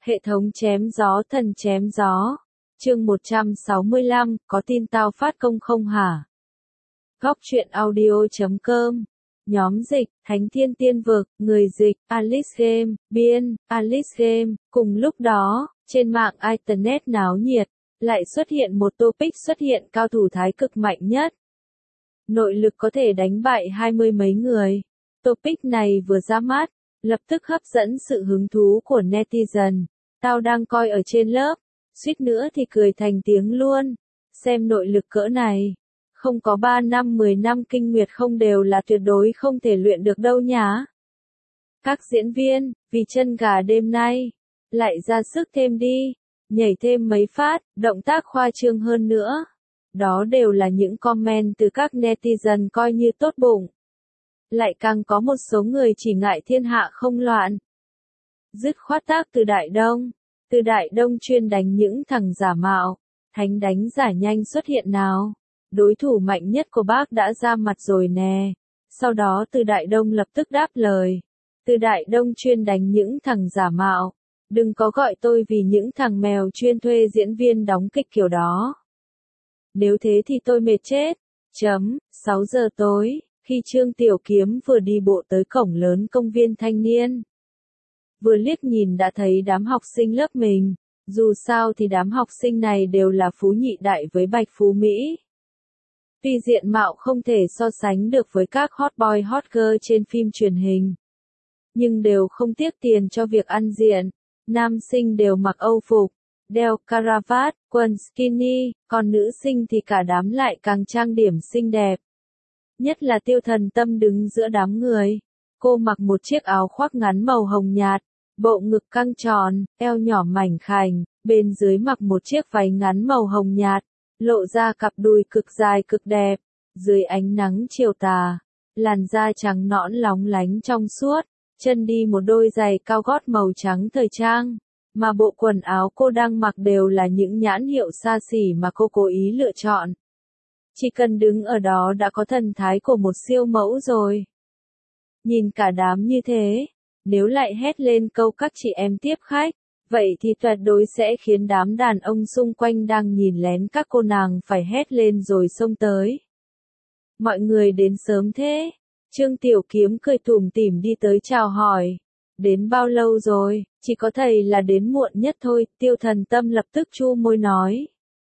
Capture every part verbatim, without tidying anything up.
Hệ thống chém gió thần chém gió. Chương một trăm sáu mươi lăm, có tin tao phát công không hả? Góc truyện audio chấm com. Nhóm dịch, Thánh Thiên Tiên Vực, người dịch, Alice Game, biên, Alice Game. Cùng lúc đó, trên mạng Internet náo nhiệt, lại xuất hiện một topic xuất hiện cao thủ thái cực mạnh nhất. Nội lực có thể đánh bại hai mươi mấy người. Topic này vừa ra mắt, lập tức hấp dẫn sự hứng thú của netizen. Tao đang coi ở trên lớp, suýt nữa thì cười thành tiếng luôn. Xem nội lực cỡ này, không có ba năm mười năm kinh nguyệt không đều là tuyệt đối không thể luyện được đâu nhá. Các diễn viên, vì chân gà đêm nay, lại ra sức thêm đi, nhảy thêm mấy phát, động tác khoa trương hơn nữa. Đó đều là những comment từ các netizen coi như tốt bụng. Lại càng có một số người chỉ ngại thiên hạ không loạn. Dứt khoát tác từ Đại Đông. Từ Đại Đông chuyên đánh những thằng giả mạo. Thánh đánh giả nhanh xuất hiện nào. Đối thủ mạnh nhất của bác đã ra mặt rồi nè. Sau đó Từ Đại Đông lập tức đáp lời. Từ Đại Đông chuyên đánh những thằng giả mạo. Đừng có gọi tôi vì những thằng mèo chuyên thuê diễn viên đóng kịch kiểu đó. Nếu thế thì tôi mệt chết. Chấm, sáu giờ tối, khi Trương Tiểu Kiếm vừa đi bộ tới cổng lớn công viên thanh niên. Vừa liếc nhìn đã thấy đám học sinh lớp mình, dù sao thì đám học sinh này đều là phú nhị đại với bạch phú Mỹ. Tuy diện mạo không thể so sánh được với các hot boy hot girl trên phim truyền hình, nhưng đều không tiếc tiền cho việc ăn diện. Nam sinh đều mặc Âu phục, đeo caravat, quần skinny, còn nữ sinh thì cả đám lại càng trang điểm xinh đẹp. Nhất là Tiêu Thần Tâm đứng giữa đám người. Cô mặc một chiếc áo khoác ngắn màu hồng nhạt, bộ ngực căng tròn, eo nhỏ mảnh khảnh, bên dưới mặc một chiếc váy ngắn màu hồng nhạt, lộ ra cặp đùi cực dài cực đẹp. Dưới ánh nắng chiều tà, làn da trắng nõn lóng lánh trong suốt, chân đi một đôi giày cao gót màu trắng thời trang. Mà bộ quần áo cô đang mặc đều là những nhãn hiệu xa xỉ mà cô cố ý lựa chọn. Chỉ cần đứng ở đó đã có thần thái của một siêu mẫu rồi. Nhìn cả đám như thế, nếu lại hét lên câu các chị em tiếp khách, vậy thì tuyệt đối sẽ khiến đám đàn ông xung quanh đang nhìn lén các cô nàng phải hét lên rồi xông tới. Mọi người đến sớm thế? Trương Tiểu Kiếm cười tủm tỉm đi tới chào hỏi. Đến bao lâu rồi? Chỉ có thầy là đến muộn nhất thôi, Tiêu Thần Tâm lập tức chu môi nói.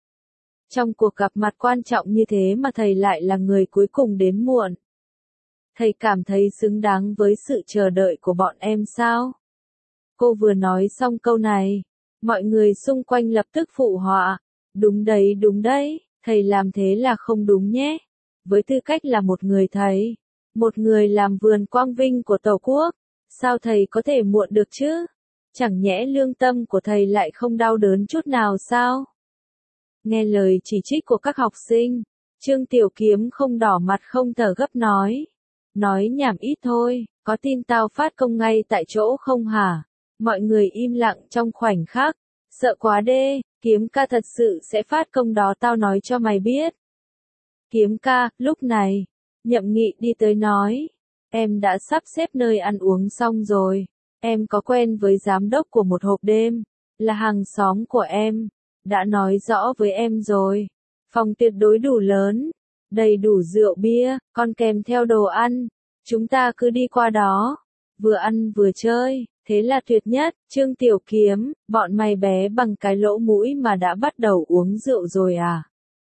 Trong cuộc gặp mặt quan trọng như thế mà thầy lại là người cuối cùng đến muộn. Thầy cảm thấy xứng đáng với sự chờ đợi của bọn em sao? Cô vừa nói xong câu này, mọi người xung quanh lập tức phụ họa. Đúng đấy đúng đấy, thầy làm thế là không đúng nhé. Với tư cách là một người thầy, một người làm vườn quang vinh của Tổ quốc, sao thầy có thể muộn được chứ? Chẳng nhẽ lương tâm của thầy lại không đau đớn chút nào sao? Nghe lời chỉ trích của các học sinh, Trương Tiểu Kiếm không đỏ mặt không thở gấp nói. Nói nhảm ít thôi, có tin tao phát công ngay tại chỗ không hả? Mọi người im lặng trong khoảnh khắc. Sợ quá đê, Kiếm ca thật sự sẽ phát công đó tao nói cho mày biết. Kiếm ca, lúc này, Nhậm Nghị đi tới nói. Em đã sắp xếp nơi ăn uống xong rồi. Em có quen với giám đốc của một hộp đêm, là hàng xóm của em. Đã nói rõ với em rồi. Phòng tuyệt đối đủ lớn, đầy đủ rượu bia, còn kèm theo đồ ăn. Chúng ta cứ đi qua đó, vừa ăn vừa chơi, thế là tuyệt nhất. Trương Tiểu Kiếm, bọn mày bé bằng cái lỗ mũi mà đã bắt đầu uống rượu rồi à?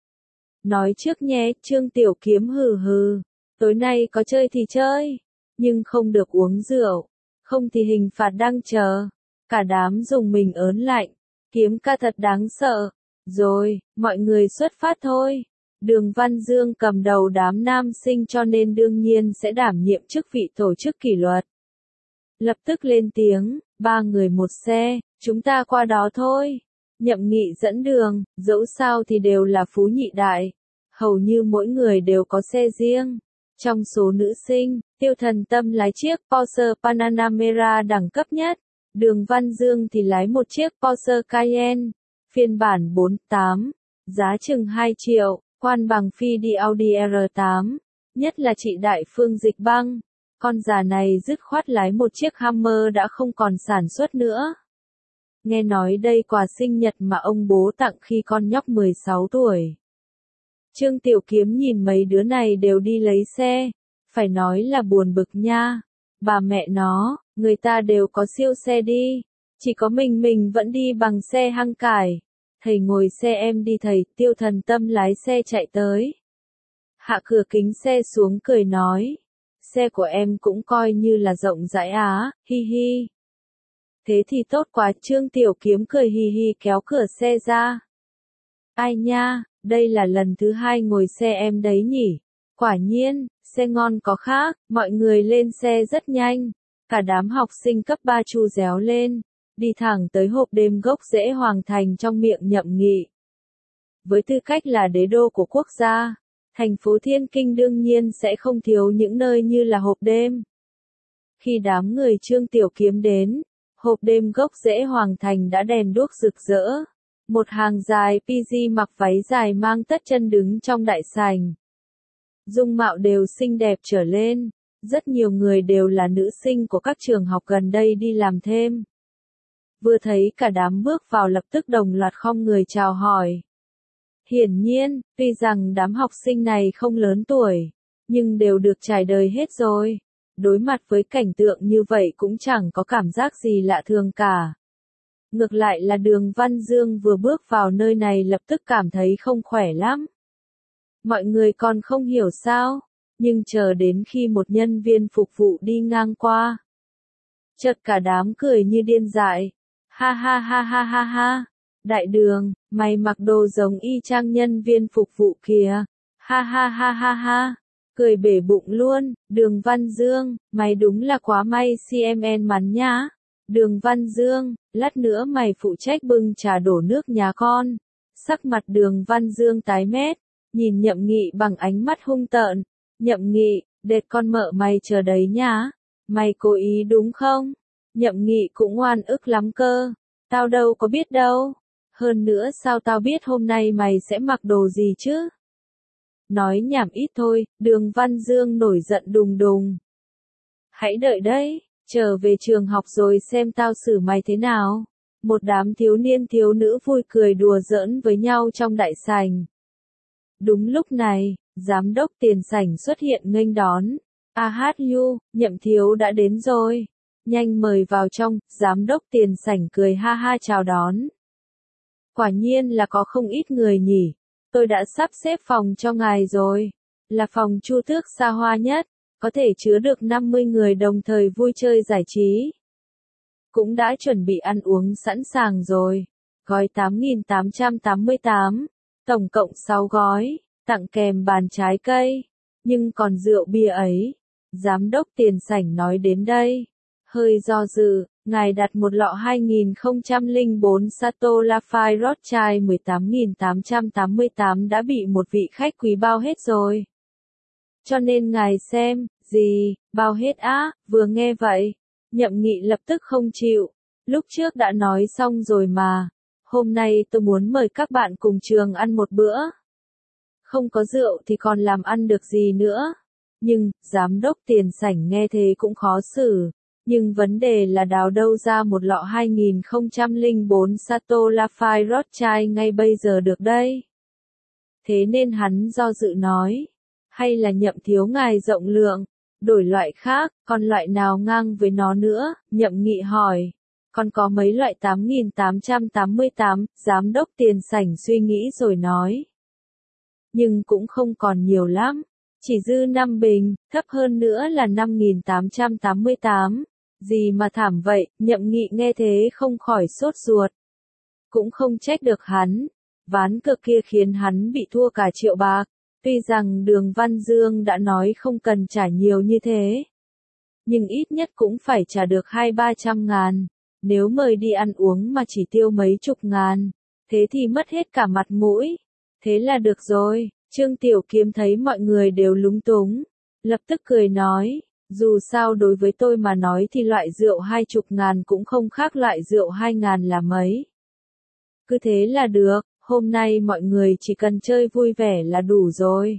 Nói trước nhé, Trương Tiểu Kiếm hừ hừ. Tối nay có chơi thì chơi, nhưng không được uống rượu, không thì hình phạt đang chờ. Cả đám dùng mình ớn lạnh. Kiếm ca thật đáng sợ. Rồi, mọi người xuất phát thôi. Đường Văn Dương cầm đầu đám nam sinh cho nên đương nhiên sẽ đảm nhiệm chức vị tổ chức kỷ luật. Lập tức lên tiếng, ba người một xe, chúng ta qua đó thôi. Nhậm Nghị dẫn đường, dẫu sao thì đều là phú nhị đại. Hầu như mỗi người đều có xe riêng. Trong số nữ sinh, Tiêu Thần Tâm lái chiếc Porsche Panamera đẳng cấp nhất. Đường Văn Dương thì lái một chiếc Porsche Cayenne, phiên bản bốn tám, giá chừng hai triệu, quan bằng phi đi Audi R tám. Nhất là chị Đại Phương Dịch Băng, con già này dứt khoát lái một chiếc Hammer đã không còn sản xuất nữa. Nghe nói đây quà sinh nhật mà ông bố tặng khi con nhóc mười sáu tuổi. Trương Tiểu Kiếm nhìn mấy đứa này đều đi lấy xe, phải nói là buồn bực nha. Bà mẹ nó, người ta đều có siêu xe đi, chỉ có mình mình vẫn đi bằng xe hăng cải. Thầy ngồi xe em đi thầy, Tiêu Thần Tâm lái xe chạy tới. Hạ cửa kính xe xuống cười nói, xe của em cũng coi như là rộng rãi á, hi hi. Thế thì tốt quá, Trương Tiểu Kiếm cười hì hì kéo cửa xe ra. Ai nha, đây là lần thứ hai ngồi xe em đấy nhỉ. Quả nhiên, xe ngon có khác, mọi người lên xe rất nhanh. Cả đám học sinh cấp ba chu réo lên, đi thẳng tới hộp đêm gốc rễ Hoàng Thành trong miệng Nhậm Nghị. Với tư cách là đế đô của quốc gia, thành phố Thiên Kinh đương nhiên sẽ không thiếu những nơi như là hộp đêm. Khi đám người Trương Tiểu Kiếm đến, hộp đêm gốc rễ Hoàng Thành đã đèn đuốc rực rỡ. Một hàng dài pê giê mặc váy dài mang tất chân đứng trong đại sảnh. Dung mạo đều xinh đẹp trở lên, rất nhiều người đều là nữ sinh của các trường học gần đây đi làm thêm. Vừa thấy cả đám bước vào lập tức đồng loạt khom người chào hỏi. Hiển nhiên, tuy rằng đám học sinh này không lớn tuổi, nhưng đều được trải đời hết rồi. Đối mặt với cảnh tượng như vậy cũng chẳng có cảm giác gì lạ thường cả. Ngược lại là Đường Văn Dương vừa bước vào nơi này lập tức cảm thấy không khỏe lắm. Mọi người còn không hiểu sao, nhưng chờ đến khi một nhân viên phục vụ đi ngang qua. Chợt cả đám cười như điên dại. Ha ha ha ha ha ha. Đại Đường, mày mặc đồ giống y chang nhân viên phục vụ kìa. Ha ha ha ha ha. Cười bể bụng luôn. Đường Văn Dương, mày đúng là quá may xê em en mắn nhá. Đường Văn Dương, lát nữa mày phụ trách bưng trà đổ nước nhà con. Sắc mặt Đường Văn Dương tái mét, nhìn Nhậm Nghị bằng ánh mắt hung tợn. Nhậm Nghị, đệt con mợ mày chờ đấy nhá. Mày cố ý đúng không? Nhậm Nghị cũng oan ức lắm cơ. Tao đâu có biết đâu. Hơn nữa sao tao biết hôm nay mày sẽ mặc đồ gì chứ? Nói nhảm ít thôi, Đường Văn Dương nổi giận đùng đùng. Hãy đợi đấy, trở về trường học rồi xem tao xử mày thế nào. Một đám thiếu niên thiếu nữ vui cười đùa giỡn với nhau trong đại sảnh. Đúng lúc này, giám đốc tiền sảnh xuất hiện nghênh đón. A hát u, Nhậm thiếu đã đến rồi. Nhanh mời vào trong, giám đốc tiền sảnh cười ha ha chào đón. Quả nhiên là có không ít người nhỉ. Tôi đã sắp xếp phòng cho ngài rồi. Là phòng chu tước xa hoa nhất, có thể chứa được năm mươi người đồng thời vui chơi giải trí. Cũng đã chuẩn bị ăn uống sẵn sàng rồi. Gói tám nghìn tám trăm tám mươi tám, tổng cộng sáu gói, tặng kèm bàn trái cây. Nhưng còn rượu bia ấy, giám đốc tiền sảnh nói đến đây. Hơi do dự, ngài đặt một lọ hai nghìn không trăm lẻ bốn Chateau Lafite Rothschild mười tám nghìn tám trăm tám mươi tám đã bị một vị khách quý bao hết rồi. Cho nên ngài xem, gì, bao hết á, vừa nghe vậy. Nhậm Nghị lập tức không chịu. Lúc trước đã nói xong rồi mà. Hôm nay tôi muốn mời các bạn cùng trường ăn một bữa. Không có rượu thì còn làm ăn được gì nữa. Nhưng, giám đốc tiền sảnh nghe thế cũng khó xử. Nhưng vấn đề là đào đâu ra một lọ hai nghìn không trăm lẻ bốn Chateau Lafite Rothschild ngay bây giờ được đây. Thế nên hắn do dự nói. Hay là Nhậm thiếu ngài rộng lượng, đổi loại khác, còn loại nào ngang với nó nữa? Nhậm Nghị hỏi. Còn có mấy loại tám nghìn tám trăm tám mươi tám, giám đốc tiền sảnh suy nghĩ rồi nói. Nhưng cũng không còn nhiều lắm. Chỉ dư năm bình, thấp hơn nữa là năm nghìn tám trăm tám mươi tám. Gì mà thảm vậy, Nhậm Nghị nghe thế không khỏi sốt ruột. Cũng không trách được hắn. Ván cược kia khiến hắn bị thua cả triệu bạc. Tuy rằng Đường Văn Dương đã nói không cần trả nhiều như thế. Nhưng ít nhất cũng phải trả được hai ba trăm ngàn. Nếu mời đi ăn uống mà chỉ tiêu mấy chục ngàn. Thế thì mất hết cả mặt mũi. Thế là được rồi. Trương Tiểu Kiếm thấy mọi người đều lúng túng. Lập tức cười nói. Dù sao đối với tôi mà nói thì loại rượu hai chục ngàn cũng không khác loại rượu hai ngàn là mấy. Cứ thế là được. Hôm nay mọi người chỉ cần chơi vui vẻ là đủ rồi.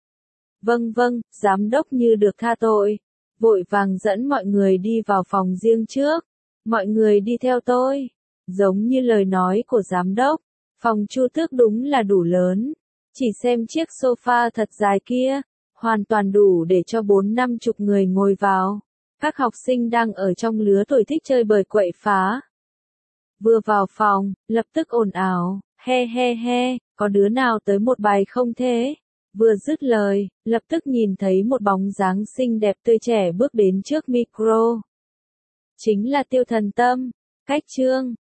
Vâng vâng, giám đốc như được tha tội. Vội vàng dẫn mọi người đi vào phòng riêng trước. Mọi người đi theo tôi. Giống như lời nói của giám đốc, phòng Chu Tước đúng là đủ lớn. Chỉ xem chiếc sofa thật dài kia, hoàn toàn đủ để cho bốn năm chục người ngồi vào. Các học sinh đang ở trong lứa tuổi thích chơi bời quậy phá. Vừa vào phòng, lập tức ồn ào, he he he, có đứa nào tới một bài không thế? Vừa dứt lời, lập tức nhìn thấy một bóng dáng xinh đẹp tươi trẻ bước đến trước micro. Chính là Tiêu Thần Tâm, cách chương.